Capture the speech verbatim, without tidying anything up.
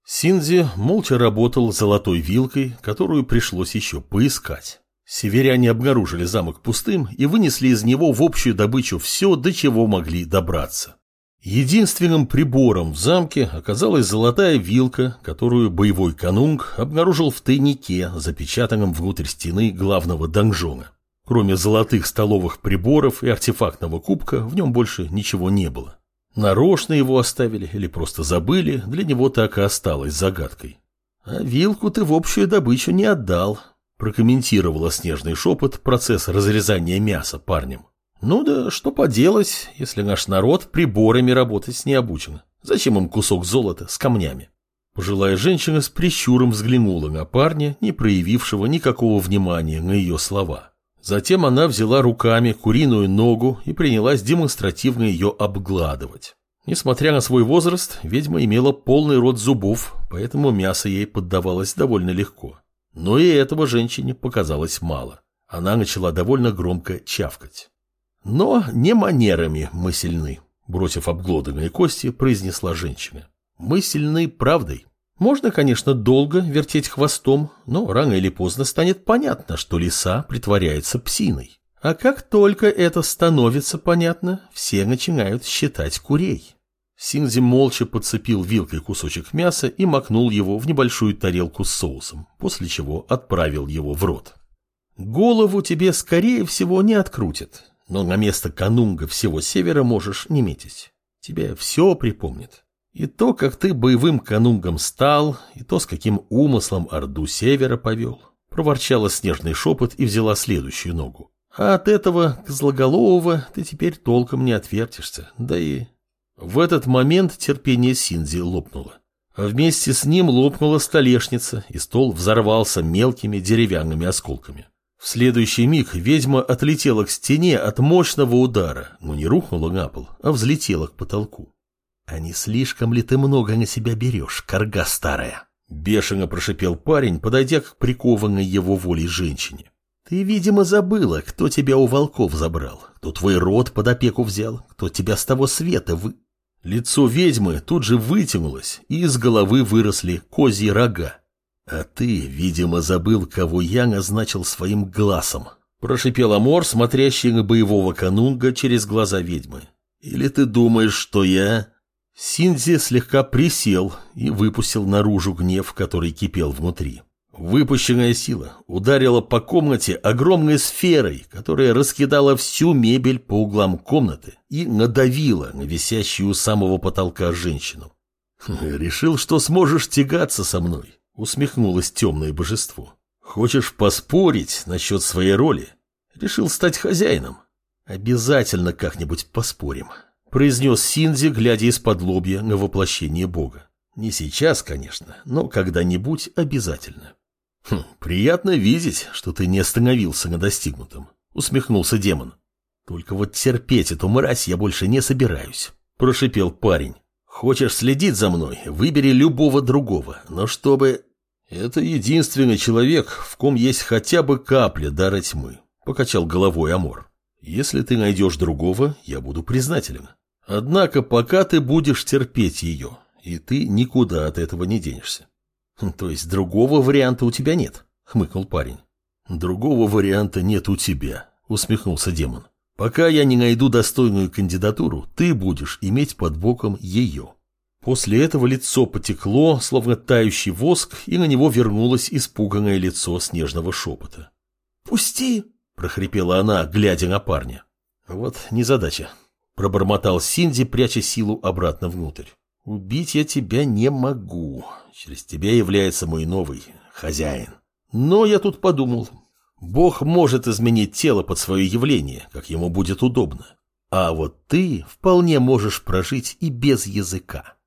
Синдзи молча работал золотой вилкой, которую пришлось еще поискать. Северяне обнаружили замок пустым и вынесли из него в общую добычу все, до чего могли добраться. Единственным прибором в замке оказалась золотая вилка, которую боевой канунг обнаружил в тайнике, запечатанном внутрь стены главного донжона. Кроме золотых столовых приборов и артефактного кубка, в нем больше ничего не было. Нарочно его оставили или просто забыли, для него так и осталось загадкой. «А вилку ты в общую добычу не отдал», – прокомментировала снежный шепот процесс разрезания мяса парнем. «Ну да что поделать, если наш народ приборами работать не обучен. Зачем им кусок золота с камнями?» Пожилая женщина с прищуром взглянула на парня, не проявившего никакого внимания на ее слова. Затем она взяла руками куриную ногу и принялась демонстративно ее обгладывать. Несмотря на свой возраст, ведьма имела полный рот зубов, поэтому мясо ей поддавалось довольно легко. Но и этого женщине показалось мало. Она начала довольно громко чавкать. «Но не манерами мы сильны», – бросив обглоданные кости, произнесла женщина. «Мы сильны правдой. Можно, конечно, долго вертеть хвостом, но рано или поздно станет понятно, что лиса притворяется псиной. А как только это становится понятно, все начинают считать курей». Синдзи молча подцепил вилкой кусочек мяса и макнул его в небольшую тарелку с соусом, после чего отправил его в рот. «Голову тебе, скорее всего, не открутят, но на место канунга всего севера можешь не метить. Тебе все припомнит. И то, как ты боевым канунгом стал, и то, с каким умыслом орду севера повел», — проворчала снежный шепот и взяла следующую ногу. «А от этого козлоголового ты теперь толком не отвертишься, да и...» В этот момент терпение Синдзи лопнуло. А вместе с ним лопнула столешница, и стол взорвался мелкими деревянными осколками. В следующий миг ведьма отлетела к стене от мощного удара, но не рухнула на пол, а взлетела к потолку. «А не слишком ли ты много на себя берешь, карга старая?» – бешено прошипел парень, подойдя к прикованной его волей женщине. «Ты, видимо, забыла, кто тебя у волков забрал, кто твой род под опеку взял, кто тебя с того света вы...» Лицо ведьмы тут же вытянулось, и из головы выросли козьи рога. «А ты, видимо, забыл, кого я назначил своим глазом», – прошипел Амор, смотрящий на боевого канунга через глаза ведьмы. «Или ты думаешь, что я...» Синдзи слегка присел и выпустил наружу гнев, который кипел внутри. Выпущенная сила ударила по комнате огромной сферой, которая раскидала всю мебель по углам комнаты и надавила на висящую у самого потолка женщину. «Решил, что сможешь тягаться со мной», — усмехнулось темное божество. «Хочешь поспорить насчет своей роли? Решил стать хозяином? Обязательно как-нибудь поспорим», — произнес Синдзи, глядя из-под лобья на воплощение бога. «Не сейчас, конечно, но когда-нибудь обязательно». «Хм, приятно видеть, что ты не остановился на достигнутом», — усмехнулся демон. «Только вот терпеть эту мразь я больше не собираюсь», — прошипел парень. «Хочешь следить за мной, выбери любого другого, но чтобы...» «Это единственный человек, в ком есть хотя бы капля дара тьмы», — покачал головой Амор. «Если ты найдешь другого, я буду признателен. Однако пока ты будешь терпеть ее, и ты никуда от этого не денешься». «То есть другого варианта у тебя нет?» — хмыкнул парень. «Другого варианта нет у тебя», — усмехнулся демон. «Пока я не найду достойную кандидатуру, ты будешь иметь под боком ее». После этого лицо потекло, словно тающий воск, и на него вернулось испуганное лицо снежного шепота. «Пусти!» — прохрипела она, глядя на парня. «Вот незадача», — пробормотал Синдзи, пряча силу обратно внутрь. «Убить я тебя не могу. Через тебя является мой новый хозяин. Но я тут подумал. Бог может изменить тело под свое явление, как ему будет удобно. А вот ты вполне можешь прожить и без языка».